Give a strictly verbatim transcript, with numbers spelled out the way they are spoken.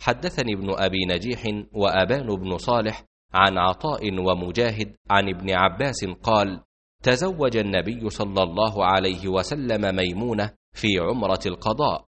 حدثني ابن أبي نجيح وأبان بن صالح عن عطاء ومجاهد عن ابن عباس قال: تزوج النبي صلى الله عليه وسلم ميمونة في عمرة القضاء،